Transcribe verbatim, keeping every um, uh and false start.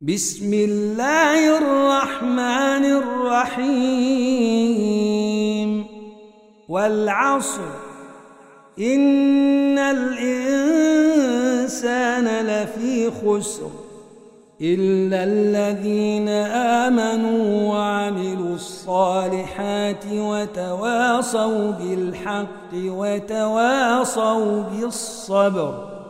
بسم الله الرحمن الرحيم والعصر إن الإنسان لفي خسر إلا الذين آمنوا وعملوا الصالحات وتواصوا بالحق وتواصوا بالصبر.